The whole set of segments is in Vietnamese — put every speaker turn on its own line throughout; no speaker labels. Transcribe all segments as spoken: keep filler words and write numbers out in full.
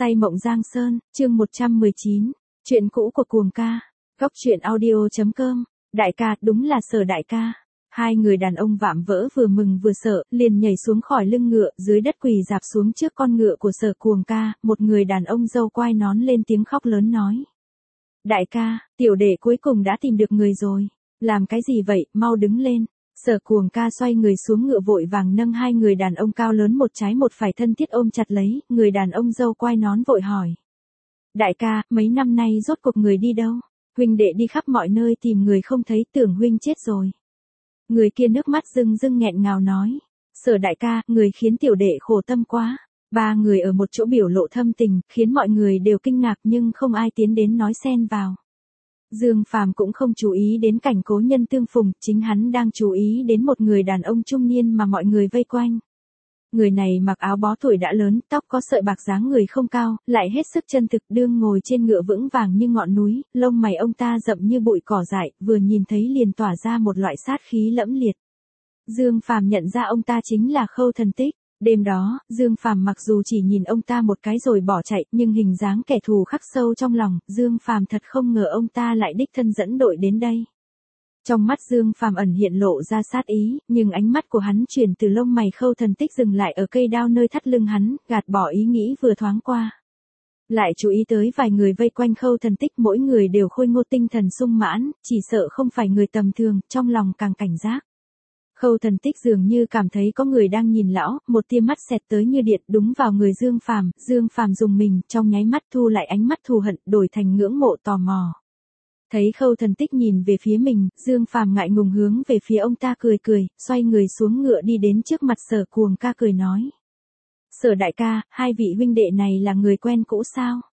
Say mộng Giang Sơn, chương một trăm mười chín, chuyện cũ của Cuồng ca. Góc truyện audio chấm com. Đại ca, đúng là Sở đại ca. Hai người đàn ông vạm vỡ vừa mừng vừa sợ, liền nhảy xuống khỏi lưng ngựa, dưới đất quỳ dạp xuống trước con ngựa của Sở Cuồng ca, một người đàn ông râu quai nón lên tiếng khóc lớn nói. Đại ca, tiểu đệ cuối cùng đã tìm được người rồi. Làm cái gì vậy, mau đứng lên. Sở Cuồng ca xoay người xuống ngựa vội vàng nâng hai người đàn ông cao lớn một trái một phải thân thiết ôm chặt lấy, người đàn ông râu quai nón vội hỏi. Đại ca, mấy năm nay rốt cuộc người đi đâu? Huynh đệ đi khắp mọi nơi tìm người không thấy, tưởng huynh chết rồi. Người kia nước mắt rưng rưng nghẹn ngào nói. Sở đại ca, người khiến tiểu đệ khổ tâm quá. Ba người ở một chỗ biểu lộ thâm tình, khiến mọi người đều kinh ngạc nhưng không ai tiến đến nói xen vào. Dương Phàm cũng không chú ý đến cảnh cố nhân tương phùng, chính hắn đang chú ý đến một người đàn ông trung niên mà mọi người vây quanh. Người này mặc áo bó tuổi đã lớn, tóc có sợi bạc, dáng người không cao, lại hết sức chân thực, đương ngồi trên ngựa vững vàng như ngọn núi, lông mày ông ta rậm như bụi cỏ dại, vừa nhìn thấy liền tỏa ra một loại sát khí lẫm liệt. Dương Phàm nhận ra ông ta chính là Khâu Thần Tích. Đêm đó, Dương Phàm mặc dù chỉ nhìn ông ta một cái rồi bỏ chạy, nhưng hình dáng kẻ thù khắc sâu trong lòng, Dương Phàm thật không ngờ ông ta lại đích thân dẫn đội đến đây. Trong mắt Dương Phàm ẩn hiện lộ ra sát ý, nhưng ánh mắt của hắn chuyển từ lông mày Khâu Thần Tích dừng lại ở cây đao nơi thắt lưng hắn, gạt bỏ ý nghĩ vừa thoáng qua. Lại chú ý tới vài người vây quanh Khâu Thần Tích, mỗi người đều khôi ngô tinh thần sung mãn, chỉ sợ không phải người tầm thường, trong lòng càng cảnh giác. Khâu Thần Tích dường như cảm thấy có người đang nhìn lão, một tia mắt xẹt tới như điện đúng vào người Dương Phàm, Dương Phàm dùng mình, trong nháy mắt thu lại ánh mắt thù hận, đổi thành ngưỡng mộ tò mò. Thấy Khâu Thần Tích nhìn về phía mình, Dương Phàm ngại ngùng hướng về phía ông ta cười cười, xoay người xuống ngựa đi đến trước mặt Sở Cuồng ca cười nói. Sở đại ca, hai vị huynh đệ này là người quen cũ sao?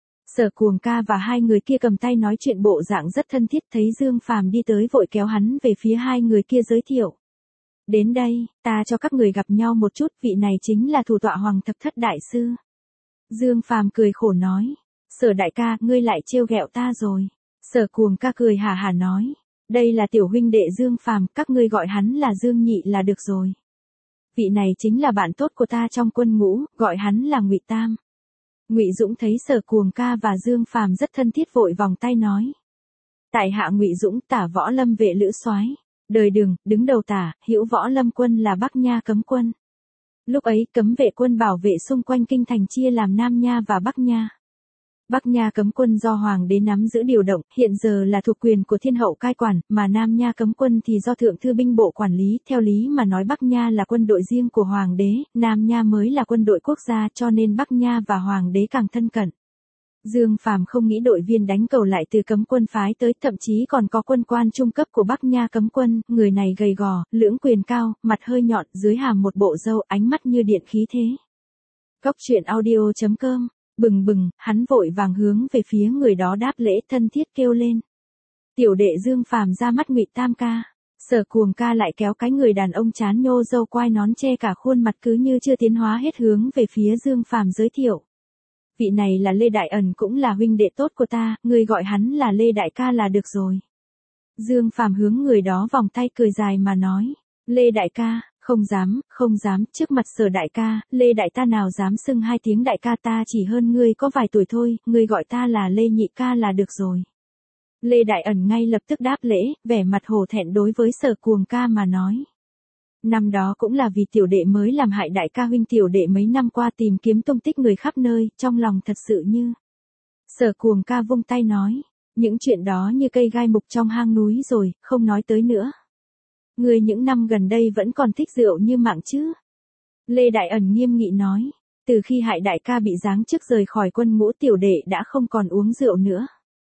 Sở Cuồng ca và hai người kia cầm tay nói chuyện bộ dạng rất thân thiết, thấy Dương Phàm đi tới vội kéo hắn về phía hai người kia giới thiệu. Đến đây, ta cho các người gặp nhau một chút, vị này chính là thủ tọa Hoàng Thập Thất đại sư. Dương Phàm cười khổ nói. Sở đại ca, ngươi lại trêu ghẹo ta rồi. Sở Cuồng ca cười hà hà nói. Đây là tiểu huynh đệ Dương Phàm, các ngươi gọi hắn là Dương Nhị là được rồi. Vị này chính là bạn tốt của ta trong quân ngũ, gọi hắn là Ngụy Tam. Ngụy Dũng thấy Sở Cuồng ca và Dương Phàm rất thân thiết vội vòng tay nói. Tại hạ Ngụy Dũng, Tả Võ Lâm vệ lữ soái. Đời Đường, đứng đầu Tả, Hữu Võ Lâm quân là Bắc Nha cấm quân. Lúc ấy, cấm vệ quân bảo vệ xung quanh kinh thành chia làm Nam Nha và Bắc Nha. Bắc Nha cấm quân do Hoàng đế nắm giữ điều động, hiện giờ là thuộc quyền của Thiên hậu cai quản, mà Nam Nha cấm quân thì do Thượng thư binh bộ quản lý, theo lý mà nói Bắc Nha là quân đội riêng của Hoàng đế, Nam Nha mới là quân đội quốc gia, cho nên Bắc Nha và Hoàng đế càng thân cận. Dương Phàm không nghĩ đội viên đánh cầu lại từ cấm quân phái tới, thậm chí còn có quân quan trung cấp của Bắc Nha cấm quân, người này gầy gò, lưỡng quyền cao, mặt hơi nhọn, dưới hàm một bộ râu, ánh mắt như điện khí thế. Góc truyện audio chấm com. Bừng bừng, hắn vội vàng hướng về phía người đó đáp lễ thân thiết kêu lên. Tiểu đệ Dương Phàm ra mắt Ngụy Tam ca. Sở Cuồng ca lại kéo cái người đàn ông chán nhô râu quai nón che cả khuôn mặt cứ như chưa tiến hóa hết hướng về phía Dương Phàm giới thiệu. Vị này là Lê Đại Ẩn, cũng là huynh đệ tốt của ta, người gọi hắn là Lê Đại ca là được rồi. Dương Phàm hướng người đó vòng tay cười dài mà nói. Lê Đại ca. Không dám, không dám, trước mặt Sở đại ca, Lê đại ta nào dám xưng hai tiếng đại ca, ta chỉ hơn ngươi có vài tuổi thôi, ngươi gọi ta là Lê Nhị ca là được rồi. Lê Đại Ẩn ngay lập tức đáp lễ, vẻ mặt hổ thẹn đối với Sở Cuồng ca mà nói. Năm đó cũng là vì tiểu đệ mới làm hại đại ca huynh, tiểu đệ mấy năm qua tìm kiếm tung tích người khắp nơi, trong lòng thật sự như. Sở Cuồng ca vung tay nói, những chuyện đó như cây gai mục trong hang núi rồi, không nói tới nữa. Người những năm gần đây vẫn còn thích rượu như mạng chứ? Lê Đại Ẩn nghiêm nghị nói. Từ khi hại đại ca bị giáng chức rời khỏi quân ngũ, tiểu đệ đã không còn uống rượu nữa.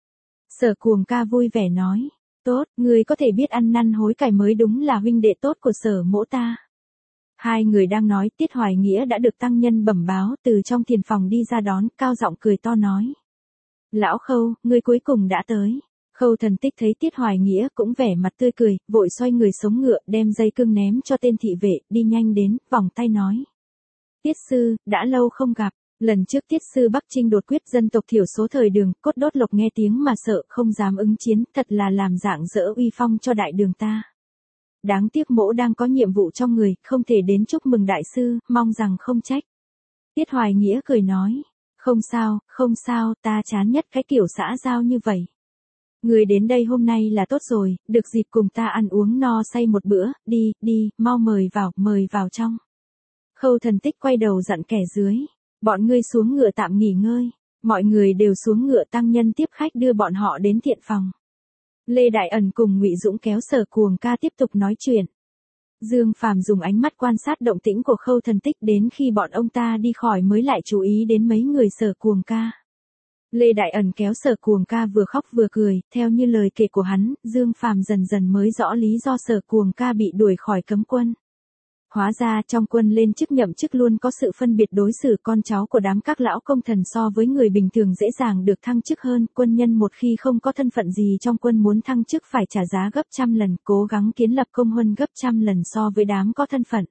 Sở Cuồng ca vui vẻ nói. Tốt, người có thể biết ăn năn hối cải mới đúng là huynh đệ tốt của Sở mỗ ta. Hai người đang nói, Tiết Hoài Nghĩa đã được tăng nhân bẩm báo, từ trong thiền phòng đi ra đón, cao giọng cười to nói. Lão Khâu, ngươi cuối cùng đã tới. Khâu Thần Tích thấy Tiết Hoài Nghĩa cũng vẻ mặt tươi cười, vội xoay người sống ngựa, đem dây cương ném cho tên thị vệ, đi nhanh đến, vòng tay nói. Tiết sư, đã lâu không gặp, lần trước Tiết sư Bắc Trinh đột quyết dân tộc thiểu số thời Đường, Cốt Đốt Lộc nghe tiếng mà sợ, không dám ứng chiến, thật là làm dạng dỡ uy phong cho đại đường ta. Đáng tiếc mỗ đang có nhiệm vụ trong người, không thể đến chúc mừng đại sư, mong rằng không trách. Tiết Hoài Nghĩa cười nói. Không sao, không sao, ta chán nhất cái kiểu xã giao như vậy. Người đến đây hôm nay là tốt rồi, được dịp cùng ta ăn uống no say một bữa, đi, đi, mau mời vào, mời vào trong. Khâu Thần Tích quay đầu dặn kẻ dưới, bọn ngươi xuống ngựa tạm nghỉ ngơi. Mọi người đều xuống ngựa, tăng nhân tiếp khách đưa bọn họ đến thiện phòng. Lê Đại Ẩn cùng Ngụy Dũng kéo Sở Cuồng Ca tiếp tục nói chuyện. Dương Phàm dùng ánh mắt quan sát động tĩnh của Khâu Thần Tích đến khi bọn ông ta đi khỏi mới lại chú ý đến mấy người Sở Cuồng Ca. Lê Đại Ẩn kéo Sở Cuồng Ca vừa khóc vừa cười, theo như lời kể của hắn, Dương Phàm dần dần mới rõ lý do Sở Cuồng Ca bị đuổi khỏi cấm quân. Hóa ra trong quân lên chức nhậm chức luôn có sự phân biệt đối xử, con cháu của đám các lão công thần so với người bình thường dễ dàng được thăng chức hơn, quân nhân một khi không có thân phận gì trong quân muốn thăng chức phải trả giá gấp trăm lần, cố gắng kiến lập công huân gấp trăm lần so với đám có thân phận.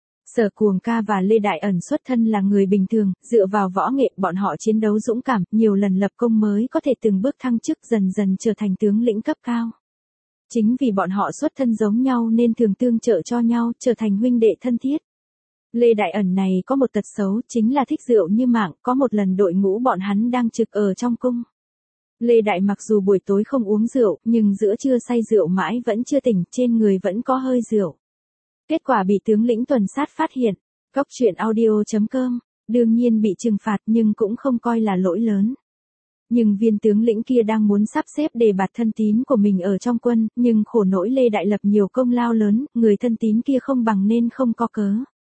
Sở Cuồng Ca và Lê Đại Ẩn xuất thân là người bình thường, dựa vào võ nghệ bọn họ chiến đấu dũng cảm, nhiều lần lập công mới có thể từng bước thăng chức, dần dần trở thành tướng lĩnh cấp cao. Chính vì bọn họ xuất thân giống nhau nên thường tương trợ cho nhau, trở thành huynh đệ thân thiết. Lê Đại Ẩn này có một tật xấu, chính là thích rượu như mạng, có một lần đội ngũ bọn hắn đang trực ở trong cung. Lê Đại mặc dù buổi tối không uống rượu, nhưng giữa trưa say rượu mãi vẫn chưa tỉnh, trên người vẫn có hơi rượu. Kết quả bị tướng lĩnh tuần sát phát hiện. Cóc truyện audio chấm com, đương nhiên bị trừng phạt nhưng cũng không coi là lỗi lớn. Nhưng viên tướng lĩnh kia đang muốn sắp xếp đề bạt thân tín của mình ở trong quân, nhưng khổ nỗi Lê Đại lập nhiều công lao lớn, người thân tín kia không bằng nên không có cớ.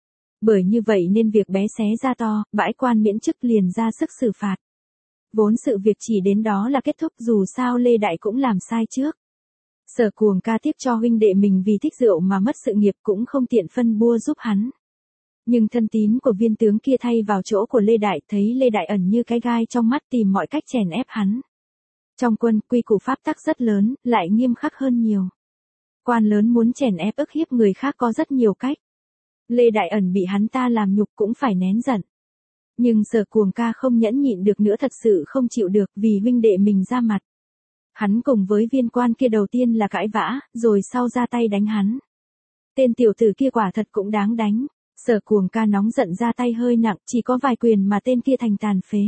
Bởi như vậy nên việc bé xé ra to, bãi quan miễn chức liền ra sức xử phạt. Vốn sự việc chỉ đến đó là kết thúc, dù sao Lê Đại cũng làm sai trước. Sở Cuồng Ca tiếp cho huynh đệ mình vì thích rượu mà mất sự nghiệp cũng không tiện phân bua giúp hắn. Nhưng thân tín của viên tướng kia thay vào chỗ của Lê Đại, thấy Lê Đại ẩn như cái gai trong mắt, tìm mọi cách chèn ép hắn. Trong quân, quy củ pháp tắc rất lớn, lại nghiêm khắc hơn nhiều. Quan lớn muốn chèn ép ức hiếp người khác có rất nhiều cách. Lê Đại ẩn bị hắn ta làm nhục cũng phải nén giận. Nhưng Sở Cuồng Ca không nhẫn nhịn được nữa, thật sự không chịu được vì huynh đệ mình ra mặt. Hắn cùng với viên quan kia đầu tiên là cãi vã, rồi sau ra tay đánh hắn. Tên tiểu tử kia quả thật cũng đáng đánh. Sở Cuồng Ca nóng giận ra tay hơi nặng, chỉ có vài quyền mà tên kia thành tàn phế.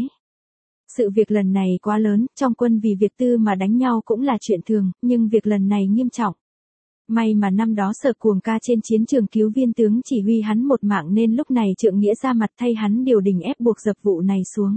Sự việc lần này quá lớn, trong quân vì việc tư mà đánh nhau cũng là chuyện thường, nhưng việc lần này nghiêm trọng. May mà năm đó Sở Cuồng Ca trên chiến trường cứu viên tướng chỉ huy hắn một mạng nên lúc này Trượng Nghĩa ra mặt thay hắn điều đình ép buộc dập vụ này xuống.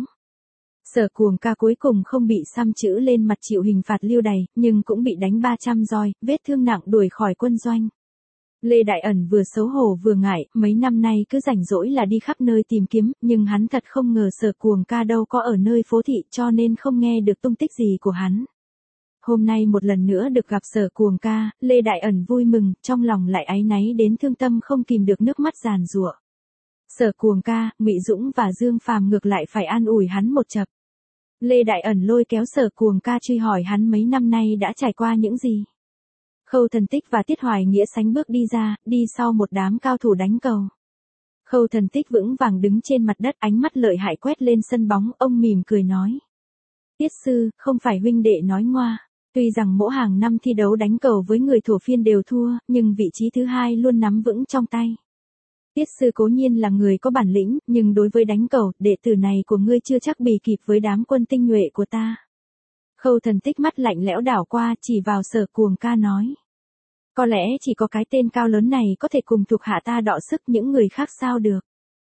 Sở Cuồng Ca cuối cùng không bị xăm chữ lên mặt chịu hình phạt lưu đày, nhưng cũng bị đánh ba trăm roi, vết thương nặng, đuổi khỏi quân doanh. Lê Đại ẩn vừa xấu hổ vừa ngại, mấy năm nay cứ rảnh rỗi là đi khắp nơi tìm kiếm, nhưng hắn thật không ngờ Sở Cuồng Ca đâu có ở nơi phố thị cho nên không nghe được tung tích gì của hắn. Hôm nay một lần nữa được gặp Sở Cuồng Ca, Lê Đại ẩn vui mừng, trong lòng lại áy náy đến thương tâm không kìm được nước mắt giàn giụa. Sở Cuồng Ca, Ngụy Dũng và Dương Phàm ngược lại phải an ủi hắn một chập. Lê Đại ẩn lôi kéo Sở Cuồng Ca truy hỏi hắn mấy năm nay đã trải qua những gì. Khâu Thần Tích và Tiết Hoài Nghĩa sánh bước đi ra, đi sau một đám cao thủ đánh cầu. Khâu Thần Tích vững vàng đứng trên mặt đất, ánh mắt lợi hại quét lên sân bóng, ông mỉm cười nói. Tiết sư, không phải huynh đệ nói ngoa. Tuy rằng mỗi hàng năm thi đấu đánh cầu với người thổ phiên đều thua, nhưng vị trí thứ hai luôn nắm vững trong tay. Tiết sư cố nhiên là người có bản lĩnh, nhưng đối với đánh cầu, đệ tử này của ngươi chưa chắc bì kịp với đám quân tinh nhuệ của ta. Khâu Thần Tích mắt lạnh lẽo đảo qua, chỉ vào Sở Cuồng Ca nói. Có lẽ chỉ có cái tên cao lớn này có thể cùng thuộc hạ ta đọ sức, những người khác sao được.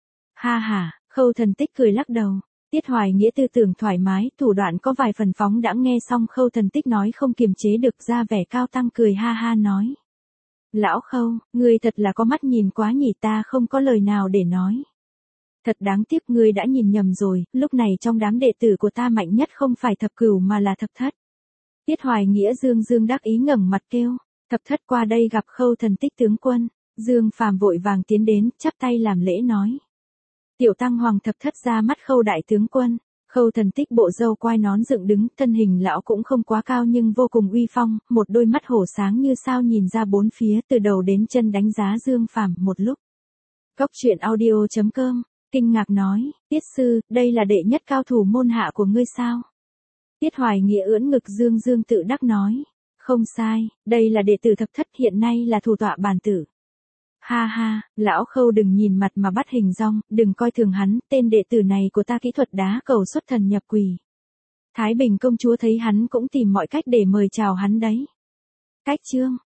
Ha ha, Khâu Thần Tích cười lắc đầu. Tiết Hoài Nghĩa tư tưởng thoải mái, thủ đoạn có vài phần phóng đãng, nghe xong Khâu Thần Tích nói không kiềm chế được, ra vẻ cao tăng cười ha ha nói. Lão Khâu, ngươi thật là có mắt nhìn quá nhỉ, ta không có lời nào để nói. Thật đáng tiếc, ngươi đã nhìn nhầm rồi, lúc này trong đám đệ tử của ta mạnh nhất không phải thập cửu mà là thập thất. Tiết Hoài Nghĩa dương dương đắc ý ngẩng mặt kêu, thập thất qua đây gặp Khâu Thần Tích tướng quân. Dương Phàm vội vàng tiến đến, chắp tay làm lễ nói. Tiểu tăng hoàng thập thất ra mắt Khâu đại tướng quân. Khâu Thần Tích bộ râu quai nón dựng đứng, thân hình lão cũng không quá cao nhưng vô cùng uy phong, một đôi mắt hổ sáng như sao nhìn ra bốn phía, từ đầu đến chân đánh giá Dương Phàm một lúc. Cóc truyện audio chấm com, kinh ngạc nói, Tiết sư, đây là đệ nhất cao thủ môn hạ của ngươi sao? Tiết Hoài Nghĩa ưỡn ngực dương dương tự đắc nói, không sai, đây là đệ tử thập thất, hiện nay là thủ tọa bản tử. Ha ha, lão Khâu đừng nhìn mặt mà bắt hình dong, đừng coi thường hắn, tên đệ tử này của ta kỹ thuật đá cầu xuất thần nhập quỷ. Thái Bình công chúa thấy hắn cũng tìm mọi cách để mời chào hắn đấy. Cách chương